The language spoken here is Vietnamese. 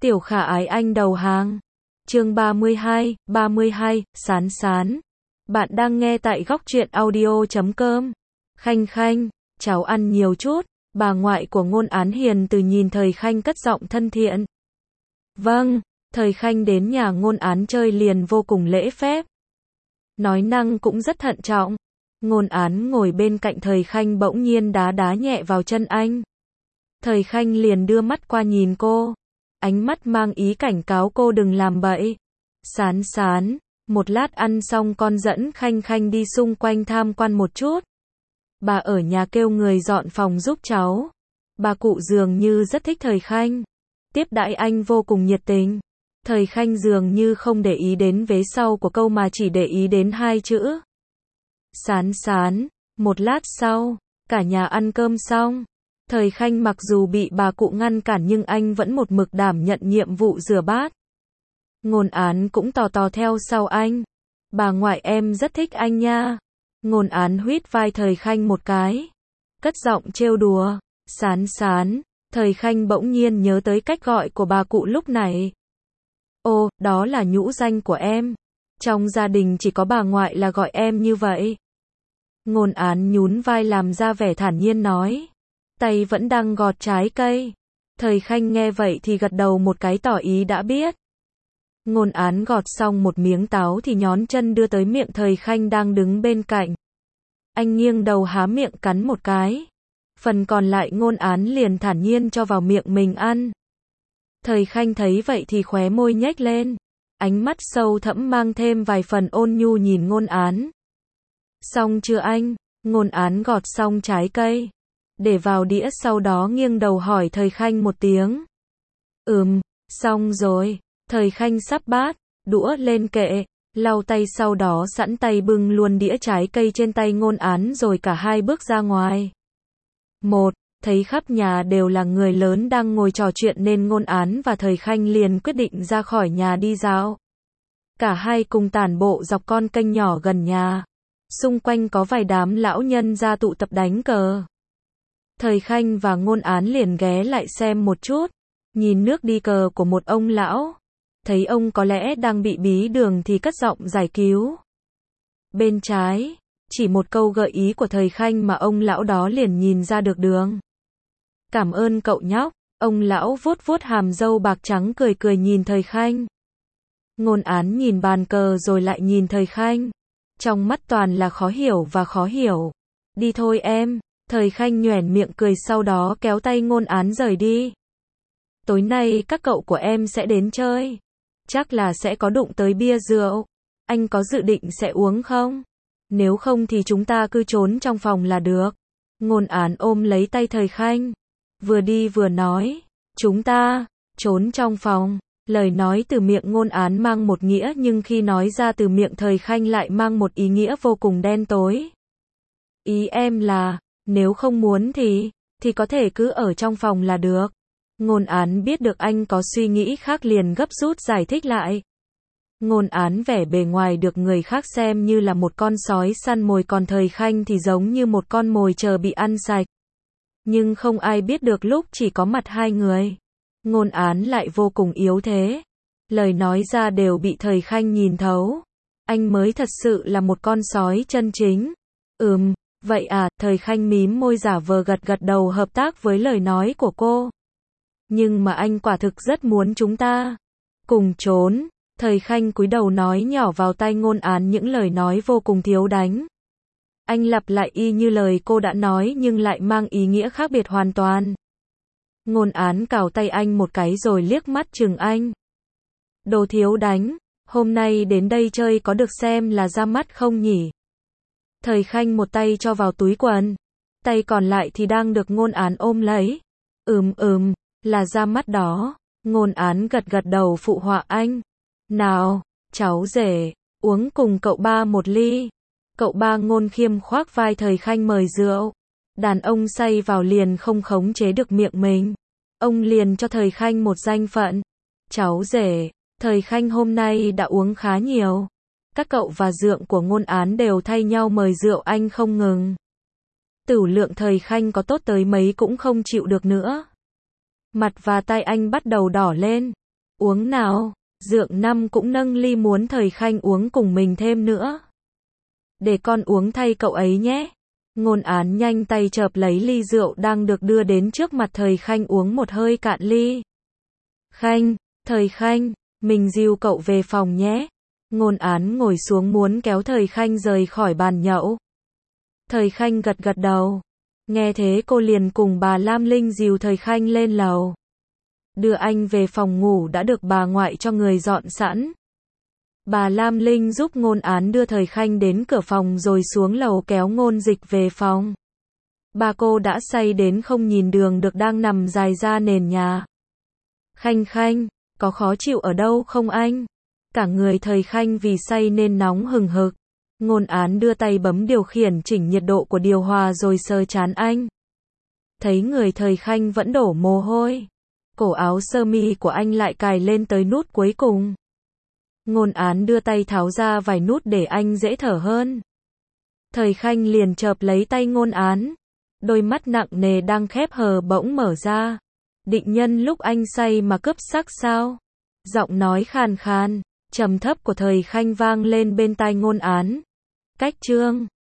Tiểu Khả Ái Anh đầu hàng. Chương 32, Sán Sán. Bạn đang nghe tại góc truyện audio.com. Khanh Khanh, cháu ăn nhiều chút. Bà ngoại của Ngôn Án hiền từ nhìn Thời Khanh cất giọng thân thiện. Vâng, Thời Khanh đến nhà Ngôn Án chơi liền vô cùng lễ phép. Nói năng cũng rất thận trọng. Ngôn Án ngồi bên cạnh Thời Khanh bỗng nhiên đá nhẹ vào chân anh. Thời Khanh liền đưa mắt qua nhìn cô. Ánh mắt mang ý cảnh cáo cô đừng làm bậy. Sán Sán, một lát ăn xong con dẫn Khanh Khanh đi xung quanh tham quan một chút. Bà ở nhà kêu người dọn phòng giúp cháu. Bà cụ dường như rất thích Thời Khanh. Tiếp đãi anh vô cùng nhiệt tình. Thời Khanh dường như không để ý đến vế sau của câu mà chỉ để ý đến hai chữ. Sán Sán. Một lát sau, cả nhà ăn cơm xong. Thời Khanh mặc dù bị bà cụ ngăn cản nhưng anh vẫn một mực đảm nhận nhiệm vụ rửa bát. Ngôn Án cũng tò theo sau anh. Bà ngoại em rất thích anh nha. Ngôn Án huýt vai Thời Khanh một cái. Cất giọng trêu đùa. Sán Sán. Thời Khanh bỗng nhiên nhớ tới cách gọi của bà cụ lúc này. Ồ, đó là nhũ danh của em. Trong gia đình chỉ có bà ngoại là gọi em như vậy. Ngôn Án nhún vai làm ra vẻ thản nhiên nói. Tay vẫn đang gọt trái cây. Thời Khanh nghe vậy thì gật đầu một cái tỏ ý đã biết. Ngôn Án gọt xong một miếng táo thì nhón chân đưa tới miệng Thời Khanh đang đứng bên cạnh. Anh nghiêng đầu há miệng cắn một cái. Phần còn lại Ngôn Án liền thản nhiên cho vào miệng mình ăn. Thời Khanh thấy vậy thì khóe môi nhếch lên. Ánh mắt sâu thẳm mang thêm vài phần ôn nhu nhìn Ngôn Án. Xong chưa anh? Ngôn Án gọt xong trái cây. Để vào đĩa sau đó nghiêng đầu hỏi Thời Khanh một tiếng. Xong rồi. Thời Khanh sắp bát, đũa lên kệ, lau tay sau đó sẵn tay bưng luôn đĩa trái cây trên tay Ngôn Án rồi cả hai bước ra ngoài. Thấy khắp nhà đều là người lớn đang ngồi trò chuyện nên Ngôn Án và Thời Khanh liền quyết định ra khỏi nhà đi dạo. Cả hai cùng tản bộ dọc con kênh nhỏ gần nhà. Xung quanh có vài đám lão nhân ra tụ tập đánh cờ. Thời Khanh và Ngôn Án liền ghé lại xem một chút, nhìn nước đi cờ của một ông lão. Thấy ông có lẽ đang bị bí đường thì cất giọng giải cứu. Bên trái, chỉ một câu gợi ý của Thời Khanh mà ông lão đó liền nhìn ra được đường. Cảm ơn cậu nhóc, ông lão vuốt hàm râu bạc trắng cười nhìn Thời Khanh. Ngôn Án nhìn bàn cờ rồi lại nhìn Thời Khanh. Trong mắt toàn là khó hiểu. Đi thôi em. Thời Khanh nhoẻn miệng cười sau đó kéo tay Ngôn Án rời đi. Tối nay các cậu của em sẽ đến chơi. Chắc là sẽ có đụng tới bia rượu. Anh có dự định sẽ uống không? Nếu không thì chúng ta cứ trốn trong phòng là được. Ngôn Án ôm lấy tay Thời Khanh. Vừa đi vừa nói. Chúng ta trốn trong phòng. Lời nói từ miệng Ngôn Án mang một nghĩa nhưng khi nói ra từ miệng Thời Khanh lại mang một ý nghĩa vô cùng đen tối. Ý em là, nếu không muốn thì có thể cứ ở trong phòng là được. Ngôn Án biết được anh có suy nghĩ khác liền gấp rút giải thích lại. Ngôn Án vẻ bề ngoài được người khác xem như là một con sói săn mồi còn Thời Khanh thì giống như một con mồi chờ bị ăn sạch. Nhưng không ai biết được lúc chỉ có mặt hai người. Ngôn Án lại vô cùng yếu thế. Lời nói ra đều bị Thời Khanh nhìn thấu. Anh mới thật sự là một con sói chân chính. Vậy à, Thời Khanh mím môi giả vờ gật đầu hợp tác với lời nói của cô. Nhưng mà anh quả thực rất muốn chúng ta cùng trốn. Thời Khanh cúi đầu nói nhỏ vào tai Ngôn Án những lời nói vô cùng thiếu đánh. Anh lặp lại y như lời cô đã nói nhưng lại mang ý nghĩa khác biệt hoàn toàn. Ngôn Án cào tay anh một cái rồi liếc mắt chừng anh. Đồ thiếu đánh, hôm nay đến đây chơi có được xem là ra mắt không nhỉ? Thời Khanh một tay cho vào túi quần, tay còn lại thì đang được Ngôn Án ôm lấy. Là ra mắt đó. Ngôn Án gật đầu phụ họa anh. Nào, cháu rể, uống cùng cậu ba một ly. Cậu ba Ngôn Khiêm khoác vai Thời Khanh mời rượu. Đàn ông say vào liền không khống chế được miệng mình. Ông liền cho Thời Khanh một danh phận. Cháu rể, Thời Khanh hôm nay đã uống khá nhiều. Các cậu và dượng của Ngôn Án đều thay nhau mời rượu anh không ngừng. Tửu lượng Thời Khanh có tốt tới mấy cũng không chịu được nữa. Mặt và tay anh bắt đầu đỏ lên. uống nào. Dượng Năm cũng nâng ly muốn Thời Khanh uống cùng mình thêm nữa. Để con uống thay cậu ấy nhé. Ngôn Án nhanh tay chợp lấy ly rượu đang được đưa đến trước mặt Thời Khanh uống một hơi cạn ly. Khanh, Thời Khanh, mình dìu cậu về phòng nhé. Ngôn Án ngồi xuống muốn kéo Thời Khanh rời khỏi bàn nhậu. Thời Khanh gật gật đầu. Nghe thế cô liền cùng bà Lam Linh dìu Thời Khanh lên lầu. Đưa anh về phòng ngủ đã được bà ngoại cho người dọn sẵn. Bà Lam Linh giúp Ngôn Án đưa Thời Khanh đến cửa phòng rồi xuống lầu kéo Ngôn Dịch về phòng. Bà cô đã say đến không nhìn đường được đang nằm dài ra nền nhà. Khanh Khanh, có khó chịu ở đâu không anh? Cả người Thời Khanh vì say nên nóng hừng hực. Ngôn Án đưa tay bấm điều khiển chỉnh nhiệt độ của điều hòa rồi sờ trán anh. Thấy người Thời Khanh vẫn đổ mồ hôi. Cổ áo sơ mi của anh lại cài lên tới nút cuối cùng. Ngôn Án đưa tay tháo ra vài nút để anh dễ thở hơn. Thời Khanh liền chợp lấy tay Ngôn Án. Đôi mắt nặng nề đang khép hờ bỗng mở ra. Định nhân lúc anh say mà cướp sắc sao? Giọng nói khàn khàn, trầm thấp của Thời Khanh vang lên bên tai Ngôn Án. Cách chương